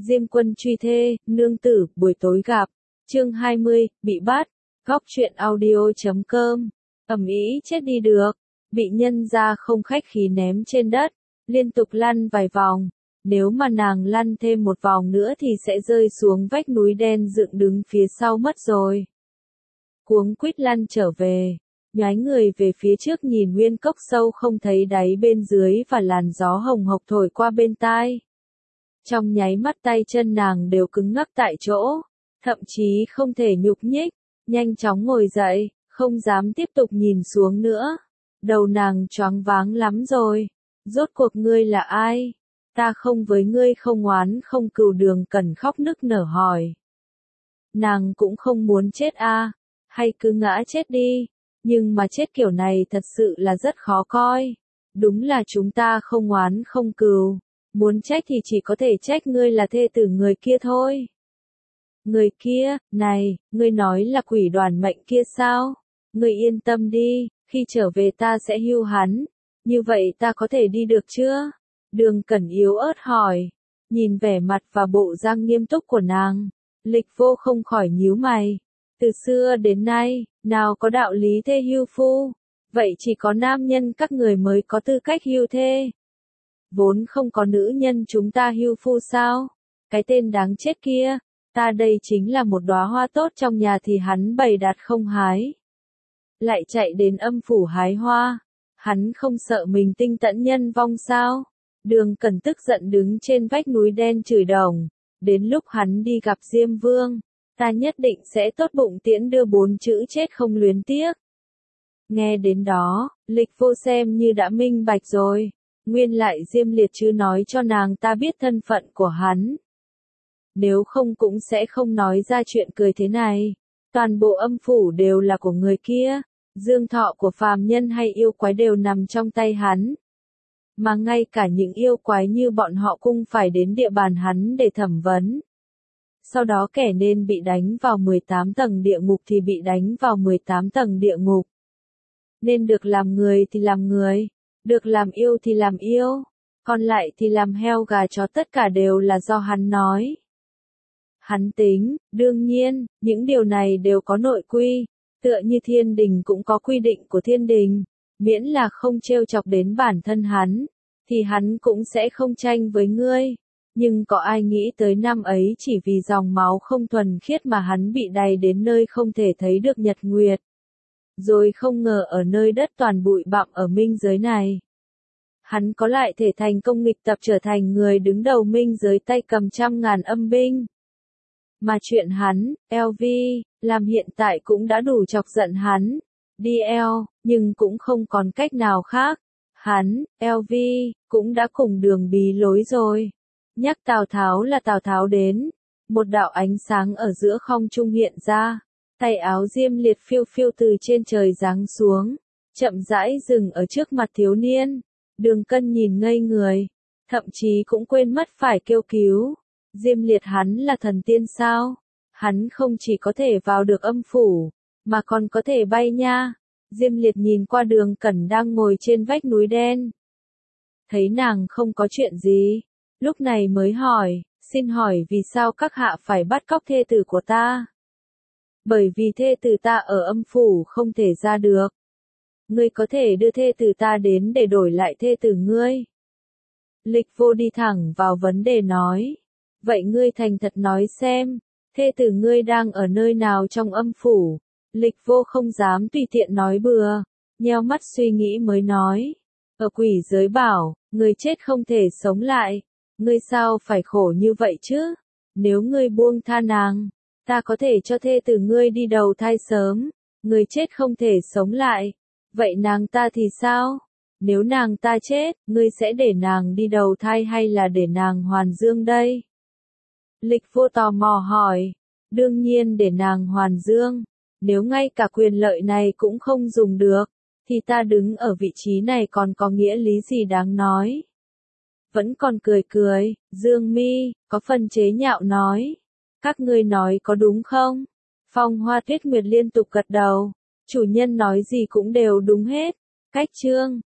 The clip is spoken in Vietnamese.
Diêm Quân truy thê, nương tử, buổi tối gặp. Chương 20, bị bắt. Góc truyện audio.com. Ầm ĩ chết đi được. Bị nhân ra không khách khí ném trên đất. Liên tục lăn vài vòng. Nếu mà nàng lăn thêm một vòng nữa thì sẽ rơi xuống vách núi đen dựng đứng phía sau mất rồi. Cuống quýt lăn trở về. Nhoái người về phía trước nhìn nguyên cốc sâu không thấy đáy bên dưới và làn gió hồng hộc thổi qua bên tai. Trong nháy mắt tay chân nàng đều cứng ngắc tại chỗ, thậm chí không thể nhúc nhích, nhanh chóng ngồi dậy, không dám tiếp tục nhìn xuống nữa. Đầu nàng choáng váng lắm rồi, rốt cuộc ngươi là ai? Ta không với ngươi không oán không cừu. Đường Cẩn khóc nức nở hỏi. Nàng cũng không muốn chết à, hay cứ ngã chết đi, nhưng mà chết kiểu này thật sự là rất khó coi. Đúng là chúng ta không oán không cừu. Muốn trách thì chỉ có thể trách ngươi là thê tử người kia thôi. Người kia, này, ngươi nói là quỷ đoàn mệnh kia sao? Ngươi yên tâm đi, khi trở về ta sẽ hưu hắn. Như vậy ta có thể đi được chưa? Đường Cẩn yếu ớt hỏi. Nhìn vẻ mặt và bộ dạng nghiêm túc của nàng, Lịch Vô không khỏi nhíu mày. Từ xưa đến nay, nào có đạo lý thê hưu phu? Vậy chỉ có nam nhân các người mới có tư cách hưu thê. Vốn không có nữ nhân chúng ta hưu phu sao? Cái tên đáng chết kia, ta đây chính là một đóa hoa tốt trong nhà thì hắn bày đặt không hái. Lại chạy đến âm phủ hái hoa, hắn không sợ mình tinh tẫn nhân vong sao? Đường Cẩn tức giận đứng trên vách núi đen chửi đồng, đến lúc hắn đi gặp Diêm Vương, ta nhất định sẽ tốt bụng tiễn đưa 4 chữ chết không luyến tiếc. Nghe đến đó, Lịch Vô xem như đã minh bạch rồi. Nguyên lại Diêm Liệt chứ nói cho nàng ta biết thân phận của hắn. Nếu không cũng sẽ không nói ra chuyện cười thế này. Toàn bộ âm phủ đều là của người kia. Dương thọ của phàm nhân hay yêu quái đều nằm trong tay hắn. Mà ngay cả những yêu quái như bọn họ cũng phải đến địa bàn hắn để thẩm vấn. Sau đó kẻ nên bị đánh vào 18 tầng địa ngục thì bị đánh vào 18 tầng địa ngục. Nên được làm người thì làm người. Được làm yêu thì làm yêu, còn lại thì làm heo gà chó, tất cả đều là do hắn nói. Hắn tính, đương nhiên, những điều này đều có nội quy, tựa như thiên đình cũng có quy định của thiên đình, miễn là không trêu chọc đến bản thân hắn, thì hắn cũng sẽ không tranh với ngươi. Nhưng có ai nghĩ tới năm ấy chỉ vì dòng máu không thuần khiết mà hắn bị đày đến nơi không thể thấy được nhật nguyệt. Rồi không ngờ ở nơi đất toàn bụi bặm ở minh giới này, hắn có lại thể thành công nghịch tập trở thành người đứng đầu minh giới tay cầm 100.000 âm binh. Mà chuyện hắn, LV, làm hiện tại cũng đã đủ chọc giận hắn. DL, nhưng cũng không còn cách nào khác. Hắn, LV, cũng đã cùng Đường bí lối rồi. Nhắc Tào Tháo là Tào Tháo đến. Một đạo ánh sáng ở giữa không trung hiện ra. Tay áo Diêm Liệt phiêu phiêu từ trên trời giáng xuống, chậm rãi dừng ở trước mặt thiếu niên. Đường Cân nhìn ngây người, thậm chí cũng quên mất phải kêu cứu. Diêm Liệt hắn là thần tiên sao? Hắn không chỉ có thể vào được âm phủ, mà còn có thể bay nha. Diêm Liệt nhìn qua Đường Cẩn đang ngồi trên vách núi đen. Thấy nàng không có chuyện gì, lúc này mới hỏi, xin hỏi vì sao các hạ phải bắt cóc thê tử của ta? Bởi vì thê tử ta ở âm phủ không thể ra được. Ngươi có thể đưa thê tử ta đến để đổi lại thê tử ngươi. Lịch Vô đi thẳng vào vấn đề nói. Vậy ngươi thành thật nói xem, thê tử ngươi đang ở nơi nào trong âm phủ? Lịch Vô không dám tùy tiện nói bừa, nheo mắt suy nghĩ mới nói. Ở quỷ giới bảo, người chết không thể sống lại. Ngươi sao phải khổ như vậy chứ? Nếu ngươi buông tha nàng, ta có thể cho thê tử ngươi đi đầu thai sớm. Người chết không thể sống lại. Vậy nàng ta thì sao? Nếu nàng ta chết, ngươi sẽ để nàng đi đầu thai hay là để nàng hoàn dương đây? Lịch Vô tò mò hỏi. Đương nhiên để nàng hoàn dương. Nếu ngay cả quyền lợi này cũng không dùng được, thì ta đứng ở vị trí này còn có nghĩa lý gì đáng nói? Vẫn còn cười cười, dương mi, có phần chế nhạo nói. Các ngươi nói có đúng không? Phong Hoa Tuyết Nguyệt liên tục gật đầu. Chủ nhân nói gì cũng đều đúng hết. Cách chương.